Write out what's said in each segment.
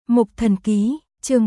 Mục Thần Ký, chương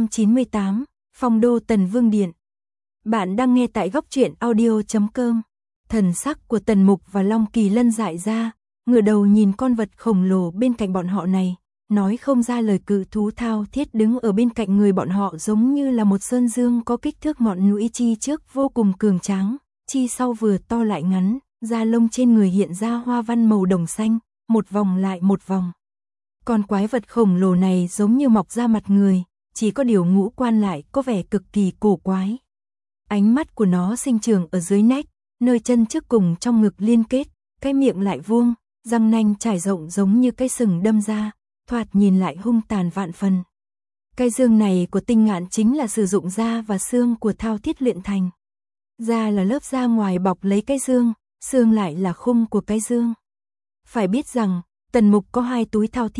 498, Phong đô Tần Vương Điện. Bạn đang nghe tại góc truyện audio.com. Thần sắc của Tần Mục và Long Kỳ Lân dại ra, ngửa đầu nhìn con vật khổng lồ bên cạnh bọn họ này, nói không ra lời. Cự thú thao thiết đứng ở bên cạnh người bọn họ giống như là một sơn dương có kích thước ngọn núi, chi trước vô cùng cường tráng, chi sau vừa to lại ngắn, da lông trên người hiện ra hoa văn màu đồng xanh, một vòng lại một vòng. Con quái vật khổng lồ này giống như mọc ra mặt người, chỉ có điều ngũ quan lại có vẻ cực kỳ cổ quái. Ánh mắt của nó sinh trưởng ở dưới nách, nơi chân trước cùng trong ngực liên kết, cái miệng lại vuông, răng nanh trải rộng giống như cái sừng đâm ra, thoạt nhìn lại hung tàn vạn phần. Cái dương này của Tinh Ngạn chính là sử dụng da và xương của thao thiết luyện thành. Da là lớp da ngoài bọc lấy cái dương, xương lại là khung của cái dương. Phải biết rằng, Tần Mục có hai túi thao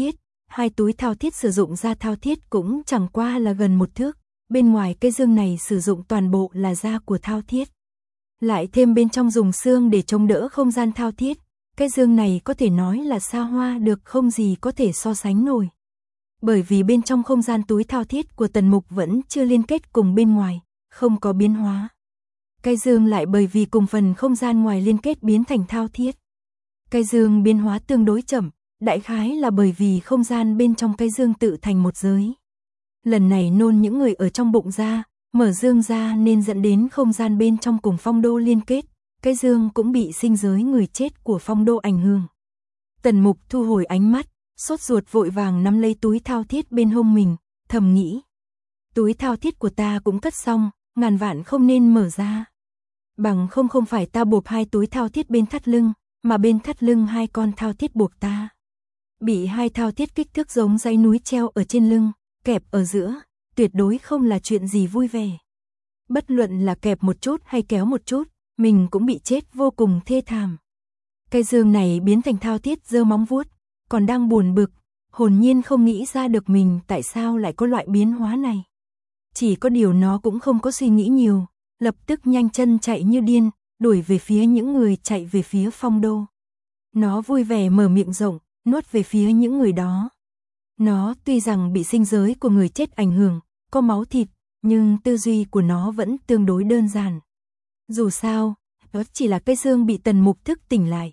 thiết sử dụng da thao thiết cũng chẳng qua là gần 1 thước, bên ngoài cái dương này sử dụng toàn bộ là da của thao thiết. Lại thêm bên trong dùng xương để chống đỡ không gian thao thiết, cái dương này có thể nói là xa hoa được không gì có thể so sánh nổi. Bởi vì bên trong không gian túi thao thiết của Tần Mục vẫn chưa liên kết cùng bên ngoài, không có biến hóa. Cái dương lại bởi vì cùng phần không gian ngoài liên kết biến thành thao thiết. Cái dương biến hóa tương đối chậm, đại khái là bởi vì không gian bên trong cái dương tự thành một giới. Lần này nôn những người ở trong bụng ra, mở dương ra nên dẫn đến không gian bên trong cùng phong đô liên kết, cái dương cũng bị sinh giới người chết của phong đô ảnh hưởng. Tần Mục thu hồi ánh mắt, sốt ruột vội vàng nắm lấy túi thao thiết bên hông mình, thầm nghĩ. Túi thao thiết của ta cũng cất xong, ngàn vạn không nên mở ra. Bằng không phải ta buộc 2 túi thao thiết bên thắt lưng, mà bên thắt lưng 2 con thao thiết buộc ta. Bị 2 thao thiết kích thước giống dãy núi treo ở trên lưng, kẹp ở giữa, tuyệt đối không là chuyện gì vui vẻ. Bất luận là kẹp một chút hay kéo một chút, mình cũng bị chết vô cùng thê thảm. Cái dương này biến thành thao thiết giơ móng vuốt, còn đang buồn bực, hồn nhiên không nghĩ ra được mình tại sao lại có loại biến hóa này. Chỉ có điều nó cũng không có suy nghĩ nhiều, lập tức nhanh chân chạy như điên, đuổi về phía những người chạy về phía phong đô. Nó vui vẻ mở miệng rộng, nuốt về phía những người đó. Nó tuy rằng bị sinh giới của người chết ảnh hưởng, có máu thịt, nhưng tư duy của nó vẫn tương đối đơn giản. Dù sao, đó chỉ là cái dương bị Tần Mục thức tỉnh lại.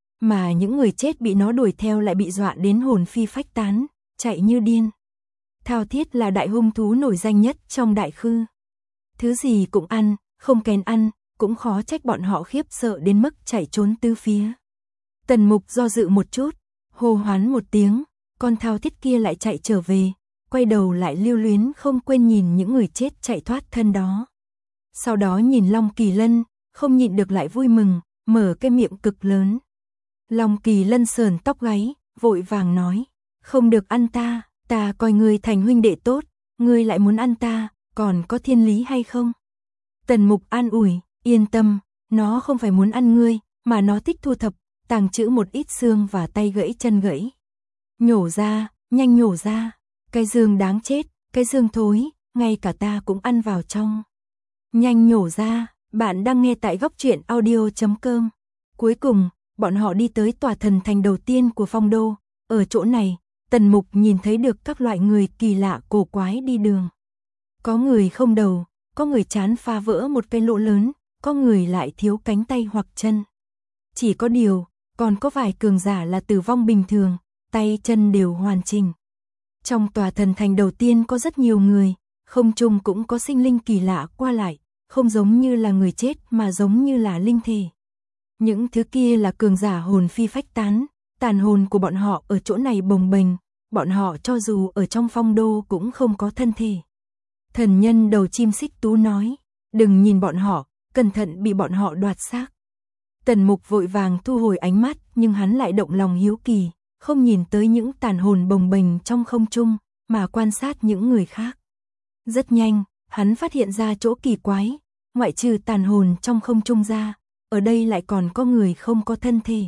Mà những người chết bị nó đuổi theo lại bị dọa đến hồn phi phách tán, chạy như điên. Thao thiết là đại hung thú nổi danh nhất trong đại khư. Thứ gì cũng ăn, không kén ăn, cũng khó trách bọn họ khiếp sợ đến mức chạy trốn tứ phía. Tần Mục do dự một chút, hô hoán một tiếng, con thao thiết kia lại chạy trở về, quay đầu lại lưu luyến không quên nhìn những người chết chạy thoát thân đó. Sau đó nhìn Long Kỳ Lân, không nhịn được lại vui mừng, mở cái miệng cực lớn. Long Kỳ Lân sờn tóc gáy, vội vàng nói, không được ăn ta, ta coi ngươi thành huynh đệ tốt, ngươi lại muốn ăn ta, còn có thiên lý hay không? Tần Mục an ủi, yên tâm, nó không phải muốn ăn ngươi, mà nó thích thu thập, tàng trữ một ít xương và tay gãy chân gãy. Nhổ ra, nhanh nhổ ra, cái dương đáng chết, cái dương thối, ngay cả ta cũng ăn vào trong. Nhanh nhổ ra, bạn đang nghe tại góc truyện audio.com. Cuối cùng, bọn họ đi tới tòa thần thành đầu tiên của phong đô, ở chỗ này, Tần Mục nhìn thấy được các loại người kỳ lạ cổ quái đi đường. Có người không đầu, có người trán phá vỡ một cái lỗ lớn, có người lại thiếu cánh tay hoặc chân. Chỉ có điều, còn có vài cường giả là tử vong bình thường, tay chân đều hoàn chỉnh. Trong tòa thần thành đầu tiên có rất nhiều người, không trung cũng có sinh linh kỳ lạ qua lại, không giống như là người chết mà giống như là linh thể. Những thứ kia là cường giả hồn phi phách tán, tàn hồn của bọn họ ở chỗ này bồng bềnh, bọn họ cho dù ở trong phong đô cũng không có thân thể. Thần nhân đầu chim xích tú nói, đừng nhìn bọn họ, cẩn thận bị bọn họ đoạt xác. Tần Mục vội vàng thu hồi ánh mắt, nhưng hắn lại động lòng hiếu kỳ, không nhìn tới những tàn hồn bồng bềnh trong không trung, mà quan sát những người khác. Rất nhanh, hắn phát hiện ra chỗ kỳ quái, ngoại trừ tàn hồn trong không trung ra, ở đây lại còn có người không có thân thể.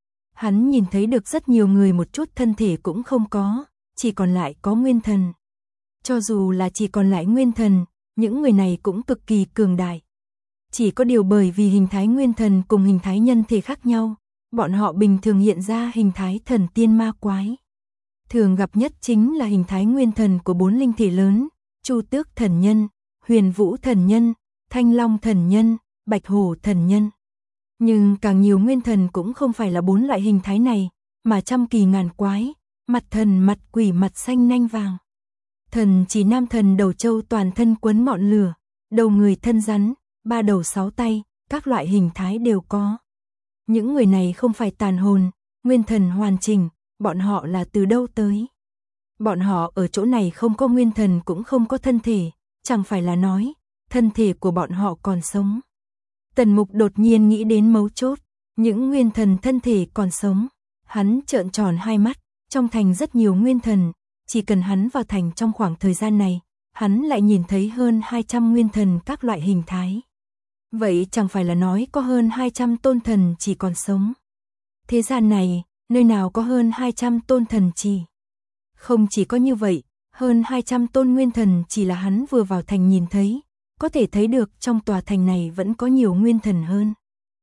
Hắn nhìn thấy được rất nhiều người một chút thân thể cũng không có, chỉ còn lại có nguyên thần. Cho dù là chỉ còn lại nguyên thần, những người này cũng cực kỳ cường đại. Chỉ có điều bởi vì hình thái nguyên thần cùng hình thái nhân thể khác nhau, bọn họ bình thường hiện ra hình thái thần tiên ma quái. Thường gặp nhất chính là hình thái nguyên thần của 4 linh thể lớn, Chu Tước Thần Nhân, Huyền Vũ Thần Nhân, Thanh Long Thần Nhân, Bạch Hổ Thần Nhân. Nhưng càng nhiều nguyên thần cũng không phải là 4 loại hình thái này, mà trăm kỳ ngàn quái, mặt thần mặt quỷ mặt xanh nanh vàng. Thần chỉ nam thần đầu trâu toàn thân quấn ngọn lửa, đầu người thân rắn, 3 đầu 6 tay, các loại hình thái đều có. Những người này không phải tàn hồn, nguyên thần hoàn chỉnh, bọn họ là từ đâu tới? Bọn họ ở chỗ này không có nguyên thần cũng không có thân thể, chẳng phải là nói, thân thể của bọn họ còn sống. Tần Mục đột nhiên nghĩ đến mấu chốt, những nguyên thần thân thể còn sống. Hắn trợn tròn hai mắt, trong thành rất nhiều nguyên thần, chỉ cần hắn vào thành trong khoảng thời gian này, hắn lại nhìn thấy hơn 200 nguyên thần các loại hình thái. Vậy chẳng phải là nói có hơn 200 tôn thần chỉ còn sống. Thế gian này, nơi nào có hơn 200 tôn thần chỉ. Không chỉ có như vậy, hơn 200 tôn nguyên thần chỉ là hắn vừa vào thành nhìn thấy, có thể thấy được trong tòa thành này vẫn có nhiều nguyên thần hơn.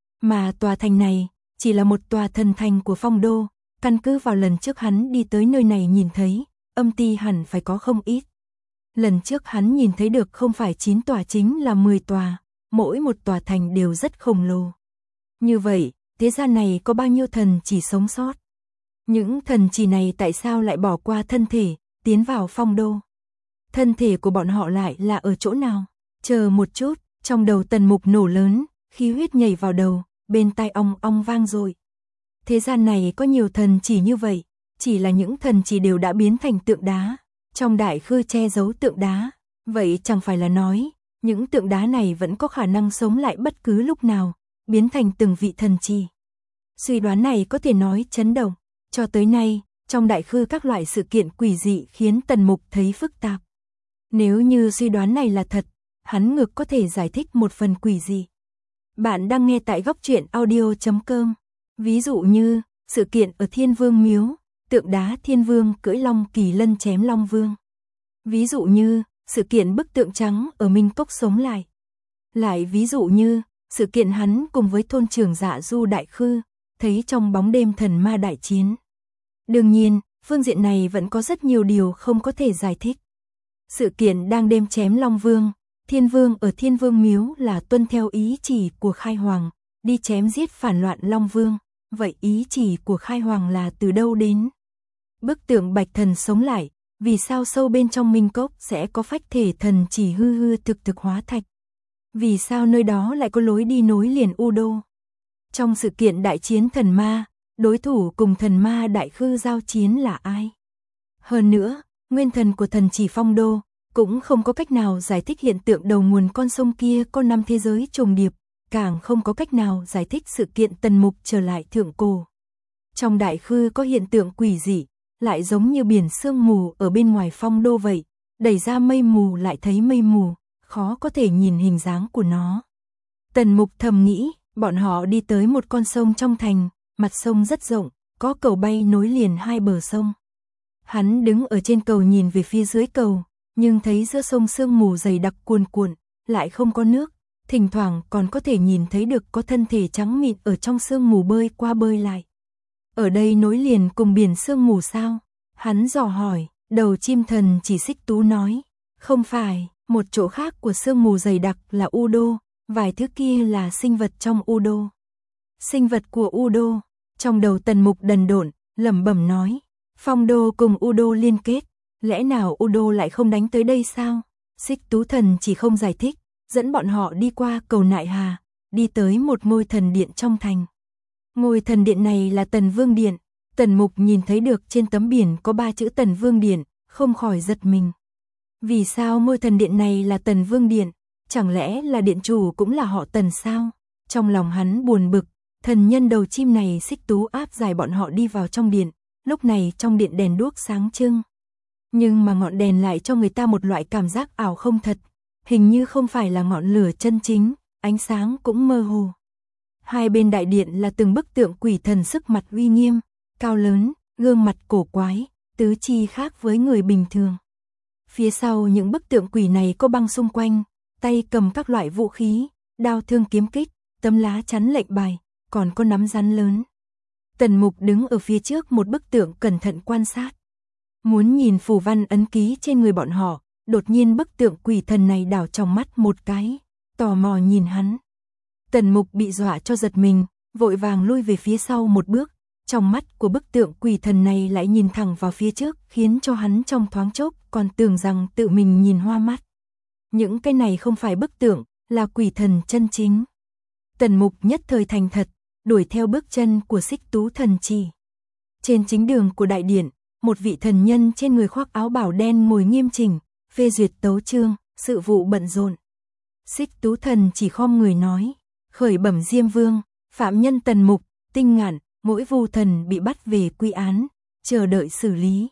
Mà tòa thành này, chỉ là một tòa thần thành của Phong Đô, căn cứ vào lần trước hắn đi tới nơi này nhìn thấy, âm ti hẳn phải có không ít. Lần trước hắn nhìn thấy được không phải 9 tòa chính là 10 tòa, mỗi một tòa thành đều rất khổng lồ. Như vậy, thế gian này có bao nhiêu thần chỉ sống sót? Những thần chỉ này tại sao lại bỏ qua thân thể, tiến vào Phong Đô? Thân thể của bọn họ lại là ở chỗ nào? Chờ một chút, trong đầu Tần Mục nổ lớn, khí huyết nhảy vào đầu, bên tai ong ong vang dội. Thế gian này có nhiều thần chỉ như vậy, chỉ là những thần chỉ đều đã biến thành tượng đá, trong đại khư che giấu tượng đá, vậy chẳng phải là nói, những tượng đá này vẫn có khả năng sống lại bất cứ lúc nào, biến thành từng vị thần chỉ. Suy đoán này có thể nói chấn động, cho tới nay, trong đại khư các loại sự kiện quỷ dị khiến Tần Mục thấy phức tạp. Nếu như suy đoán này là thật, hắn ngược có thể giải thích một phần quỷ dị. Bạn đang nghe tại góc truyện audio.com. Ví dụ như, sự kiện ở Thiên Vương Miếu, tượng đá Thiên Vương cưỡi Long Kỳ Lân chém Long Vương. Ví dụ như, sự kiện bức tượng trắng ở Minh Cốc sống lại. Lại ví dụ như, sự kiện hắn cùng với thôn trưởng Dạ Du Đại Khư, thấy trong bóng đêm thần ma đại chiến. Đương nhiên, phương diện này vẫn có rất nhiều điều không có thể giải thích. Sự kiện đang đêm chém Long Vương, Thiên Vương ở Thiên Vương Miếu là tuân theo ý chỉ của Khai Hoàng, đi chém giết phản loạn Long Vương. Vậy ý chỉ của Khai Hoàng là từ đâu đến? Bức tượng Bạch Thần sống lại, vì sao sâu bên trong Minh Cốc sẽ có phách thể thần chỉ hư hư thực thực hóa thạch? Vì sao nơi đó lại có lối đi nối liền U Đô? Trong sự kiện đại chiến thần ma, đối thủ cùng thần ma đại khư giao chiến là ai? Hơn nữa, nguyên thần của thần chỉ Phong Đô cũng không có cách nào giải thích hiện tượng đầu nguồn con sông kia có 5 thế giới trùng điệp, càng không có cách nào giải thích sự kiện Tần Mục trở lại thượng cổ. Trong đại khư có hiện tượng quỷ dị, lại giống như biển sương mù ở bên ngoài Phong Đô vậy, đẩy ra mây mù lại thấy mây mù, khó có thể nhìn hình dáng của nó. Tần Mục thầm nghĩ, bọn họ đi tới một con sông trong thành, mặt sông rất rộng, có cầu bay nối liền hai bờ sông. Hắn đứng ở trên cầu nhìn về phía dưới cầu, nhưng thấy giữa sông sương mù dày đặc cuồn cuộn, lại không có nước, thỉnh thoảng còn có thể nhìn thấy được có thân thể trắng mịn ở trong sương mù bơi qua bơi lại. Ở đây nối liền cùng biển sương mù sao? Hắn dò hỏi, đầu chim thần chỉ Xích Tú nói, không phải, một chỗ khác của sương mù dày đặc là U Đô, vài thứ kia là sinh vật trong U Đô. Sinh vật của U Đô, trong đầu Tần Mục đần độn, lẩm bẩm nói, Phong Đô cùng U Đô liên kết, lẽ nào U Đô lại không đánh tới đây sao? Xích Tú thần chỉ không giải thích, dẫn bọn họ đi qua cầu Nại Hà, đi tới một ngôi thần điện trong thành. Ngôi thần điện này là Tần Vương Điện, Tần Mục nhìn thấy được trên tấm biển có 3 chữ Tần Vương Điện, không khỏi giật mình. Vì sao ngôi thần điện này là Tần Vương Điện? Chẳng lẽ là điện chủ cũng là họ Tần sao? Trong lòng hắn buồn bực, thần nhân đầu chim này Xích Tú áp giải bọn họ đi vào trong điện, lúc này trong điện đèn đuốc sáng trưng. Nhưng mà ngọn đèn lại cho người ta một loại cảm giác ảo không thật, hình như không phải là ngọn lửa chân chính, ánh sáng cũng mơ hồ. Hai bên đại điện là từng bức tượng quỷ thần sức mặt uy nghiêm, cao lớn, gương mặt cổ quái, tứ chi khác với người bình thường. Phía sau những bức tượng quỷ này có băng xung quanh, tay cầm các loại vũ khí, đao thương kiếm kích, tấm lá chắn lệnh bài, còn có nắm rắn lớn. Tần Mục đứng ở phía trước một bức tượng cẩn thận quan sát. Muốn nhìn phù văn ấn ký trên người bọn họ, đột nhiên bức tượng quỷ thần này đảo trong mắt một cái, tò mò nhìn hắn. Tần Mục bị dọa cho giật mình, vội vàng lui về phía sau một bước, trong mắt của bức tượng quỷ thần này lại nhìn thẳng vào phía trước, khiến cho hắn trong thoáng chốc còn tưởng rằng tự mình nhìn hoa mắt. Những cái này không phải bức tượng, là quỷ thần chân chính. Tần Mục nhất thời thành thật, đuổi theo bước chân của Xích Tú Thần chỉ. Trên chính đường của đại điện, một vị thần nhân trên người khoác áo bào đen ngồi nghiêm chỉnh, phê duyệt tấu chương, sự vụ bận rộn. Xích Tú Thần chỉ khom người nói, khởi bẩm Diêm Vương, phạm nhân Tần Mục, Tinh Ngạn, Ngỗi Vu Thần bị bắt về quy án, chờ đợi xử lý.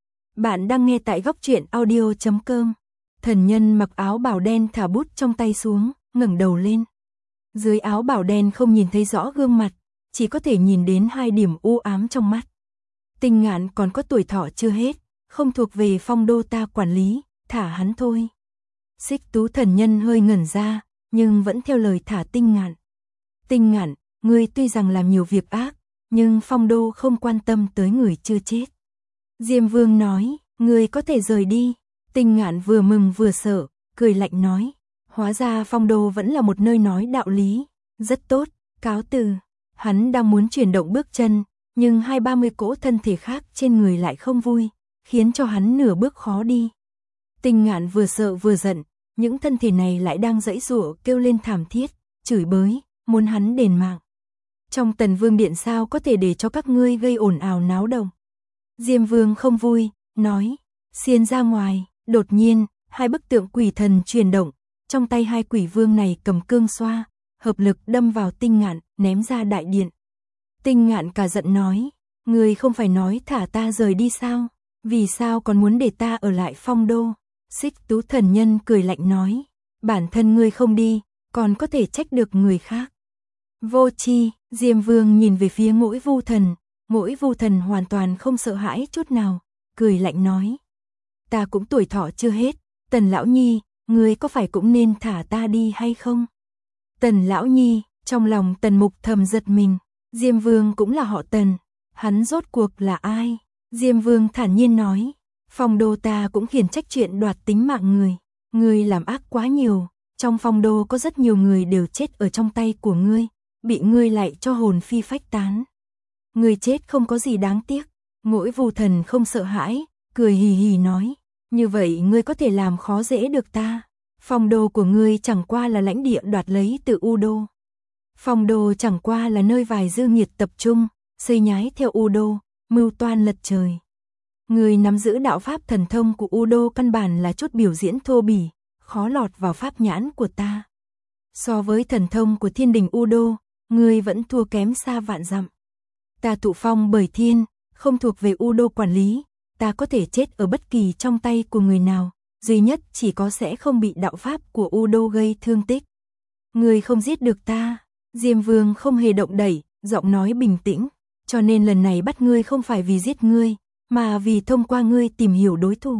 Bạn đang nghe tại góc truyện audio.com. Thần nhân mặc áo bào đen thả bút trong tay xuống, ngẩng đầu lên. Dưới áo bào đen không nhìn thấy rõ gương mặt, chỉ có thể nhìn đến 2 điểm u ám trong mắt. Tinh Ngạn còn có tuổi thọ chưa hết, không thuộc về Phong Đô ta quản lý, thả hắn thôi. Xích Tú thần nhân hơi ngẩn ra, nhưng vẫn theo lời thả Tinh Ngạn. Tinh Ngạn, ngươi tuy rằng làm nhiều việc ác, nhưng Phong Đô không quan tâm tới người chưa chết. Diêm Vương nói, ngươi có thể rời đi. Tinh Ngạn vừa mừng vừa sợ, cười lạnh nói, hóa ra Phong Đô vẫn là một nơi nói đạo lý, rất tốt, cáo từ. Hắn đang muốn chuyển động bước chân, nhưng 20-30 cỗ thân thể khác trên người lại không vui, khiến cho hắn nửa bước khó đi. Tinh Ngạn vừa sợ vừa giận, những thân thể này lại đang giãy giụa kêu lên thảm thiết, chửi bới, muốn hắn đền mạng. Trong Tần Vương điện sao có thể để cho các ngươi gây ồn ào náo động. Diêm Vương không vui, nói, xiên ra ngoài. Đột nhiên, 2 bức tượng quỷ thần chuyển động, trong tay 2 quỷ vương này cầm cương xoa, hợp lực đâm vào Tinh Ngạn, ném ra đại điện. Tinh Ngạn cả giận nói, ngươi không phải nói thả ta rời đi sao, vì sao còn muốn để ta ở lại Phong Đô? Xích Tú thần nhân cười lạnh nói, bản thân ngươi không đi, còn có thể trách được người khác. Vô tri. Diêm Vương nhìn về phía Ngỗi Vu Thần, Ngỗi Vu Thần hoàn toàn không sợ hãi chút nào, cười lạnh nói, ta cũng tuổi thọ chưa hết, Tần lão nhi, ngươi có phải cũng nên thả ta đi hay không? Tần lão nhi, trong lòng Tần Mục thầm giật mình, Diêm Vương cũng là họ Tần, hắn rốt cuộc là ai? Diêm Vương thản nhiên nói, Phong Đô ta cũng khiển trách chuyện đoạt tính mạng ngươi làm ác quá nhiều, trong Phong Đô có rất nhiều người đều chết ở trong tay của ngươi, bị ngươi lại cho hồn phi phách tán. Ngươi chết không có gì đáng tiếc. Ngỗi Vu Thần không sợ hãi, cười hì hì nói, như vậy ngươi có thể làm khó dễ được ta. Phong Đô của ngươi chẳng qua là lãnh địa đoạt lấy từ U Đô. Phong Đô chẳng qua là nơi vài dư nghiệt tập trung, xây nhái theo U Đô, mưu toan lật trời. Ngươi nắm giữ đạo pháp thần thông của U Đô căn bản là chút biểu diễn thô bỉ, khó lọt vào pháp nhãn của ta. So với thần thông của thiên đình U Đô, ngươi vẫn thua kém xa vạn dặm. Ta thụ phong bởi thiên, không thuộc về U Đô quản lý, ta có thể chết ở bất kỳ trong tay của người nào, duy nhất chỉ có sẽ không bị đạo pháp của U Đô gây thương tích. Ngươi không giết được ta. Diêm Vương không hề động đẩy, giọng nói bình tĩnh, cho nên lần này bắt ngươi không phải vì giết ngươi, mà vì thông qua ngươi tìm hiểu đối thủ.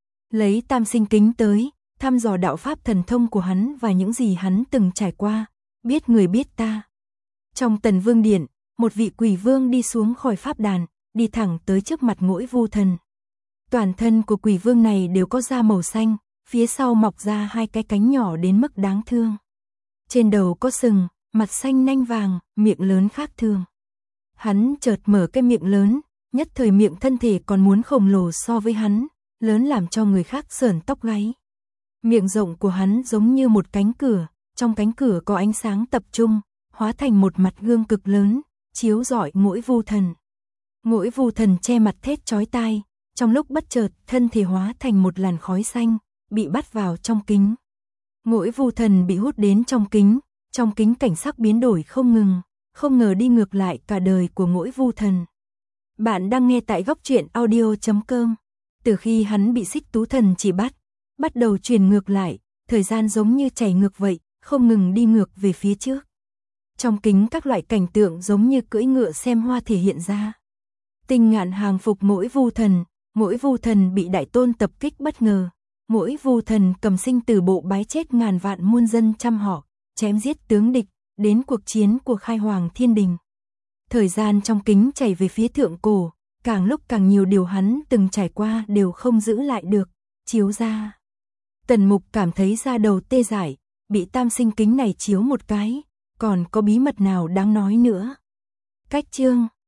Lấy tam sinh kính tới, thăm dò đạo pháp thần thông của hắn và những gì hắn từng trải qua, biết người biết ta. Trong Tần Vương điện, một vị quỷ vương đi xuống khỏi pháp đàn, đi thẳng tới trước mặt Ngỗi Vu Thần. Toàn thân của quỷ vương này đều có da màu xanh, phía sau mọc ra 2 cái cánh nhỏ đến mức đáng thương. Trên đầu có sừng, mặt xanh nanh vàng, miệng lớn khác thường. Hắn chợt mở cái miệng lớn, nhất thời miệng thân thể còn muốn khổng lồ so với hắn, lớn làm cho người khác sởn tóc gáy. Miệng rộng của hắn giống như một cánh cửa, trong cánh cửa có ánh sáng tập trung, hóa thành một mặt gương cực lớn, chiếu rọi Ngỗi Vu Thần. Ngỗi Vu Thần che mặt thét chói tai, trong lúc bất chợt thân thể hóa thành một làn khói xanh, bị bắt vào trong kính. Ngỗi Vu Thần bị hút đến trong kính cảnh sắc biến đổi không ngừng, không ngờ đi ngược lại cả đời của Ngỗi Vu Thần. Bạn đang nghe tại góc truyện audio.com. Từ khi hắn bị Xích Tú Thần chỉ bắt đầu chuyển ngược lại, thời gian giống như chảy ngược vậy, không ngừng đi ngược về phía trước. Trong kính các loại cảnh tượng giống như cưỡi ngựa xem hoa thể hiện ra. Tinh Ngạn hàng phục Ngỗi Vu Thần, Ngỗi Vu Thần bị đại tôn tập kích bất ngờ. Ngỗi Vu Thần cầm sinh tử bộ bái chết ngàn vạn muôn dân trăm họ, chém giết tướng địch, đến cuộc chiến của khai hoàng thiên đình. Thời gian trong kính chảy về phía thượng cổ, càng lúc càng nhiều điều hắn từng trải qua đều không giữ lại được, chiếu ra. Tần Mục cảm thấy da đầu tê dại, bị tam sinh kính này chiếu một cái, còn có bí mật nào đáng nói nữa. Cách chương